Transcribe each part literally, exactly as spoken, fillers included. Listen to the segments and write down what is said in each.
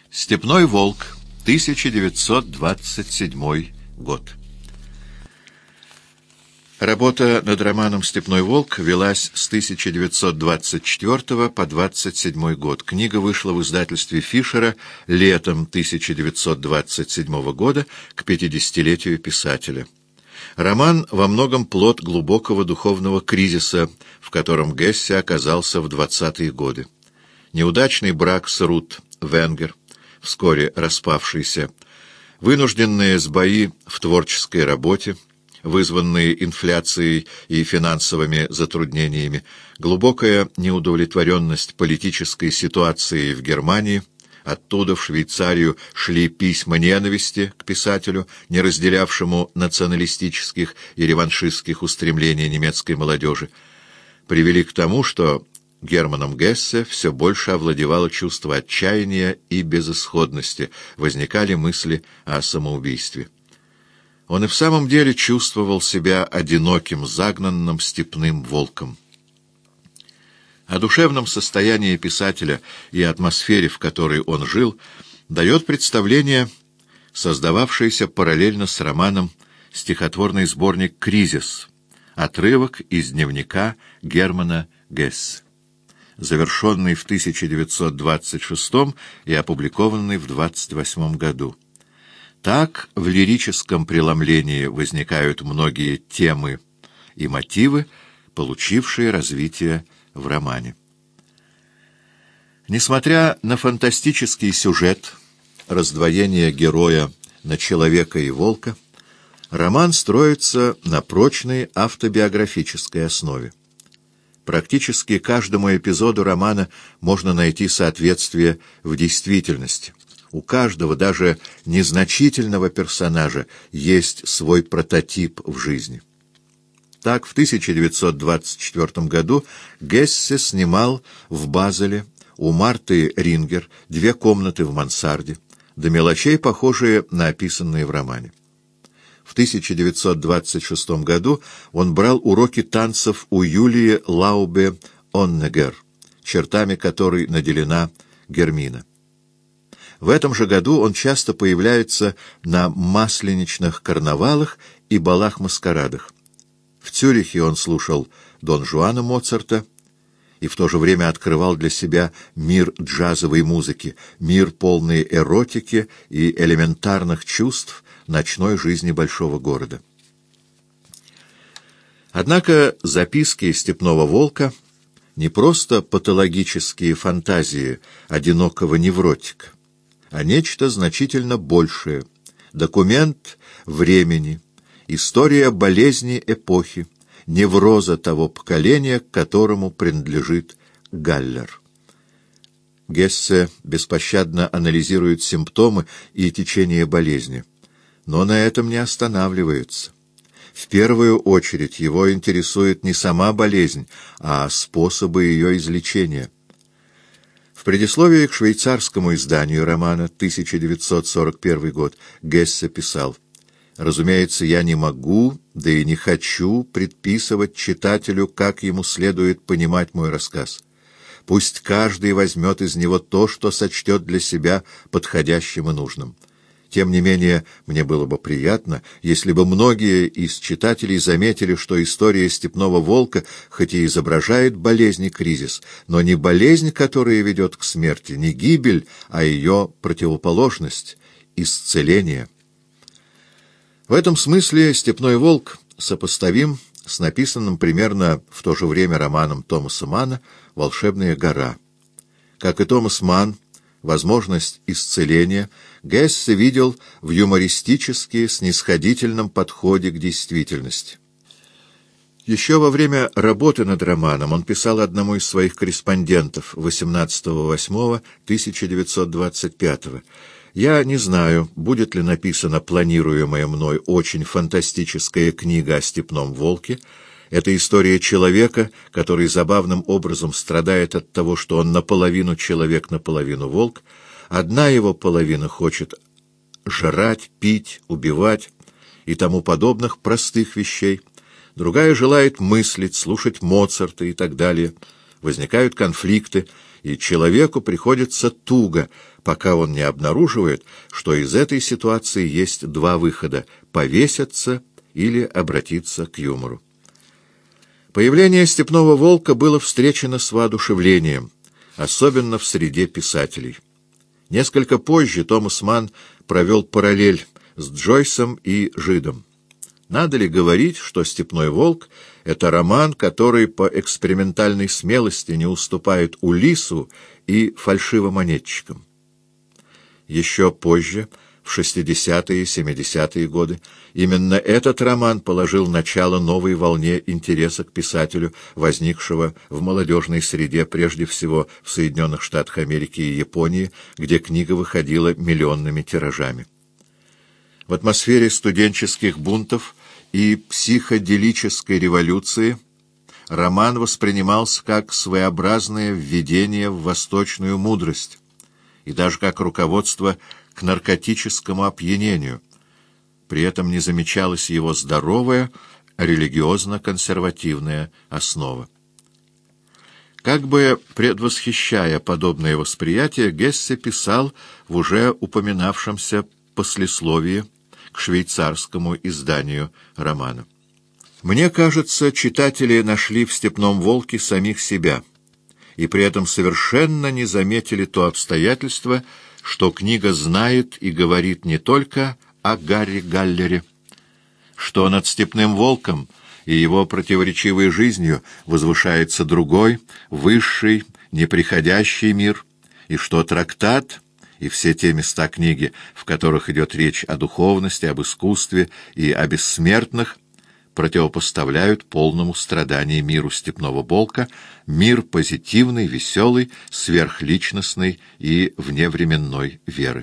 Степной волк, тысяча девятьсот двадцать седьмой год. Работа над романом «Степной волк» велась с тысяча девятьсот двадцать четвёртого по двадцать седьмой год. Книга вышла в издательстве Фишера летом тысяча девятьсот двадцать седьмого года к пятидесятилетию писателя. Роман во многом плод глубокого духовного кризиса, в котором Гессе оказался в двадцатые годы. Неудачный брак с Рут Венгер, вскоре распавшийся, вынужденные сбои в творческой работе, вызванные инфляцией и финансовыми затруднениями, глубокая неудовлетворенность политической ситуацией в Германии, оттуда в Швейцарию шли письма ненависти к писателю, не разделявшему националистических и реваншистских устремлений немецкой молодежи, привели к тому, что Германом Гессе все больше овладевало чувство отчаяния и безысходности, возникали мысли о самоубийстве. Он и в самом деле чувствовал себя одиноким, загнанным степным волком. О душевном состоянии писателя и атмосфере, в которой он жил, дает представление, создававшееся параллельно с романом стихотворный сборник «Кризис», отрывок из дневника Германа Гессе, завершенный в тысяча девятьсот двадцать шестом и опубликованный в двадцать восьмом году. Так в лирическом преломлении возникают многие темы и мотивы, получившие развитие в романе. Несмотря на фантастический сюжет, раздвоение героя на человека и волка, роман строится на прочной автобиографической основе. Практически каждому эпизоду романа можно найти соответствие в действительности. У каждого, даже незначительного персонажа, есть свой прототип в жизни. Так, в тысяча девятьсот двадцать четвёртом году Гессе снимал в Базеле у Марты Рингер две комнаты в мансарде, до мелочей похожие на описанные в романе. В тысяча девятьсот двадцать шестом году он брал уроки танцев у Юлии Лаубе-Оннегер, чертами которой наделена Гермина. В этом же году он часто появляется на масленичных карнавалах и балах-маскарадах. В Цюрихе он слушал Дон Жуана Моцарта и в то же время открывал для себя мир джазовой музыки, мир полный эротики и элементарных чувств ночной жизни большого города. Однако записки «Степного волка» не просто патологические фантазии одинокого невротика, а нечто значительно большее, документ времени, история болезни эпохи, невроза того поколения, к которому принадлежит Галлер. Гессе беспощадно анализирует симптомы и течение болезни, но на этом не останавливается. В первую очередь его интересует не сама болезнь, а способы ее излечения. В предисловии к швейцарскому изданию романа тысяча девятьсот сорок первый год Гессе писал: «Разумеется, я не могу, да и не хочу предписывать читателю, как ему следует понимать мой рассказ. Пусть каждый возьмет из него то, что сочтет для себя подходящим и нужным. Тем не менее, мне было бы приятно, если бы многие из читателей заметили, что история «Степного волка» хоть и изображает болезнь и кризис, но не болезнь, которая ведет к смерти, не гибель, а ее противоположность — исцеление». В этом смысле «Степной волк» сопоставим с написанным примерно в то же время романом Томаса Манна «Волшебная гора». Как и Томас Манн, возможность исцеления Гессе видел в юмористически снисходительном подходе к действительности. Еще во время работы над романом он писал одному из своих корреспондентов восемнадцатого восьмого тысяча девятьсот двадцать пятого: «Я не знаю, будет ли написана планируемая мной очень фантастическая книга о степном волке. Это история человека, который забавным образом страдает от того, что он наполовину человек, наполовину волк. Одна его половина хочет жрать, пить, убивать и тому подобных простых вещей. Другая желает мыслить, слушать Моцарта и так далее. Возникают конфликты, и человеку приходится туго, пока он не обнаруживает, что из этой ситуации есть два выхода — повеситься или обратиться к юмору. Появление «Степного волка» было встречено с воодушевлением, особенно в среде писателей. Несколько позже Томас Манн провел параллель с Джойсом и Жидом. Надо ли говорить, что «Степной волк» — это роман, который по экспериментальной смелости не уступает Улиссу и фальшивомонетчикам? Еще позже, в шестидесятые и семидесятые годы, именно этот роман положил начало новой волне интереса к писателю, возникшего в молодежной среде, прежде всего в Соединенных Штатах Америки и Японии, где книга выходила миллионными тиражами. В атмосфере студенческих бунтов и психоделической революции роман воспринимался как своеобразное введение в восточную мудрость и даже как руководство к наркотическому опьянению. При этом не замечалась его здоровая, религиозно-консервативная основа. Как бы предвосхищая подобное восприятие, Гессе писал в уже упоминавшемся послесловии к швейцарскому изданию романа: «Мне кажется, читатели нашли в «Степном волке» самих себя, и при этом совершенно не заметили то обстоятельство, что книга знает и говорит не только о Гарри Галлере, что над «Степным волком» и его противоречивой жизнью возвышается другой, высший, неприходящий мир, и что трактат и все те места книги, в которых идет речь о духовности, об искусстве и о бессмертных, противопоставляют полному страданию миру «Степного волка» мир позитивный, веселый, сверхличностной и вневременной веры.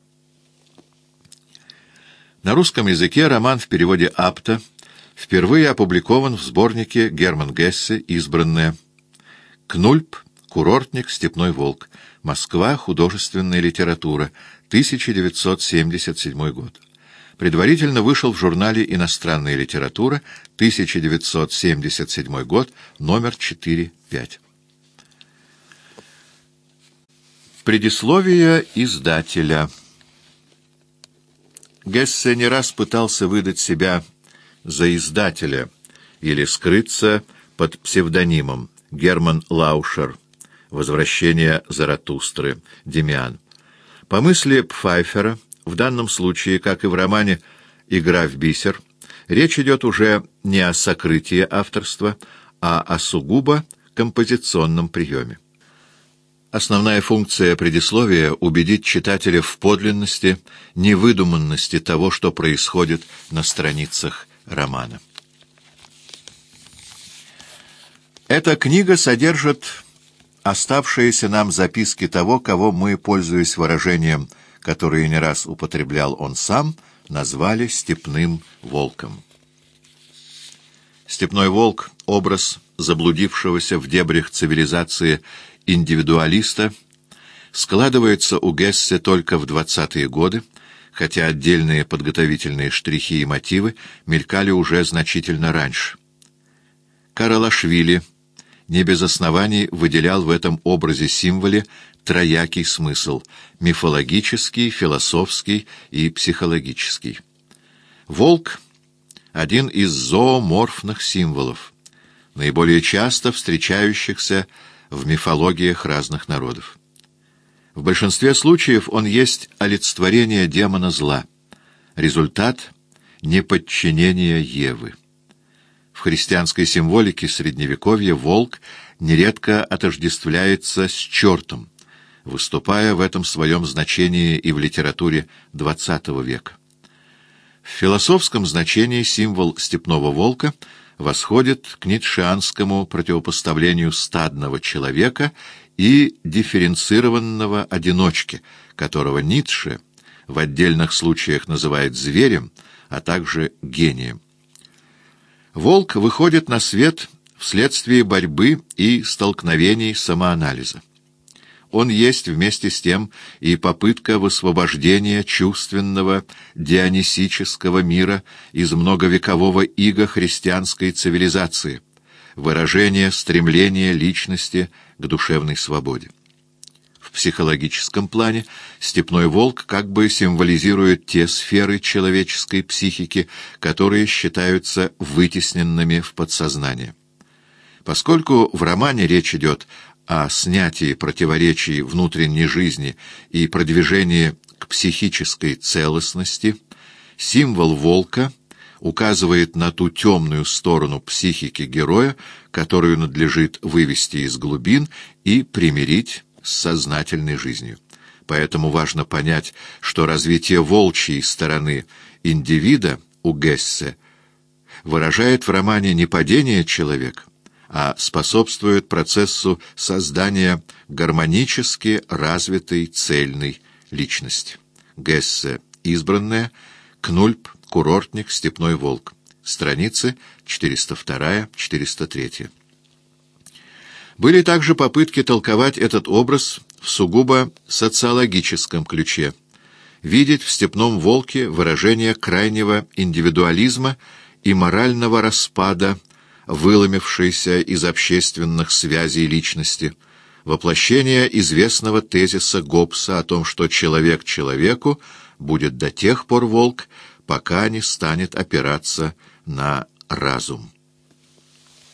На русском языке роман в переводе Апта впервые опубликован в сборнике Герман Гессе «Избранное». Кнульп, курортник, «Степной волк». Москва. Художественная литература. тысяча девятьсот семьдесят седьмой год. Предварительно вышел в журнале «Иностранная литература», тысяча девятьсот семьдесят седьмой год, номер четыре-пять. Предисловие издателя. Гессе не раз пытался выдать себя за издателя или скрыться под псевдонимом Герман Лаушер. «Возвращение Заратустры», Демиан. По мысли Пфайфера, в данном случае, как и в романе «Игра в бисер», речь идет уже не о сокрытии авторства, а о сугубо композиционном приеме. Основная функция предисловия — убедить читателя в подлинности, невыдуманности того, что происходит на страницах романа. Эта книга содержит оставшиеся нам записки того, кого мы, пользуясь выражением, которое не раз употреблял он сам, назвали «Степным волком». Степной волк — образ заблудившегося в дебрях цивилизации индивидуалиста, складывается у Гессе только в двадцатые годы, хотя отдельные подготовительные штрихи и мотивы мелькали уже значительно раньше. Каралашвили не без оснований выделял в этом образе-символе троякий смысл — мифологический, философский и психологический. Волк — один из зооморфных символов, наиболее часто встречающихся в мифологиях разных народов. В большинстве случаев он есть олицетворение демона зла, результат неподчинения Евы. В христианской символике Средневековья волк нередко отождествляется с чертом, выступая в этом своем значении и в литературе двадцатого века. В философском значении символ степного волка восходит к ницшеанскому противопоставлению стадного человека и дифференцированного одиночки, которого Ницше в отдельных случаях называет зверем, а также гением. Волк выходит на свет вследствие борьбы и столкновений самоанализа. Он есть вместе с тем и попытка высвобождения чувственного дионисического мира из многовекового ига христианской цивилизации, выражение стремления личности к душевной свободе. психологическом плане степной волк как бы символизирует те сферы человеческой психики, которые считаются вытесненными в подсознание. Поскольку в романе речь идет о снятии противоречий внутренней жизни и продвижении к психической целостности, символ волка указывает на ту темную сторону психики героя, которую надлежит вывести из глубин и примирить с сознательной жизнью. Поэтому важно понять, что развитие волчьей стороны индивида у Гессе выражает в романе не падение человека, а способствует процессу создания гармонически развитой цельной личности. Гессе «Избранная», Кнульп, Курортник, Степной волк. Страницы четыреста вторая — четыреста третья. Были также попытки толковать этот образ в сугубо социологическом ключе, видеть в степном волке выражение крайнего индивидуализма и морального распада, выломившейся из общественных связей личности, воплощение известного тезиса Гоббса о том, что человек человеку будет до тех пор волк, пока не станет опираться на разум.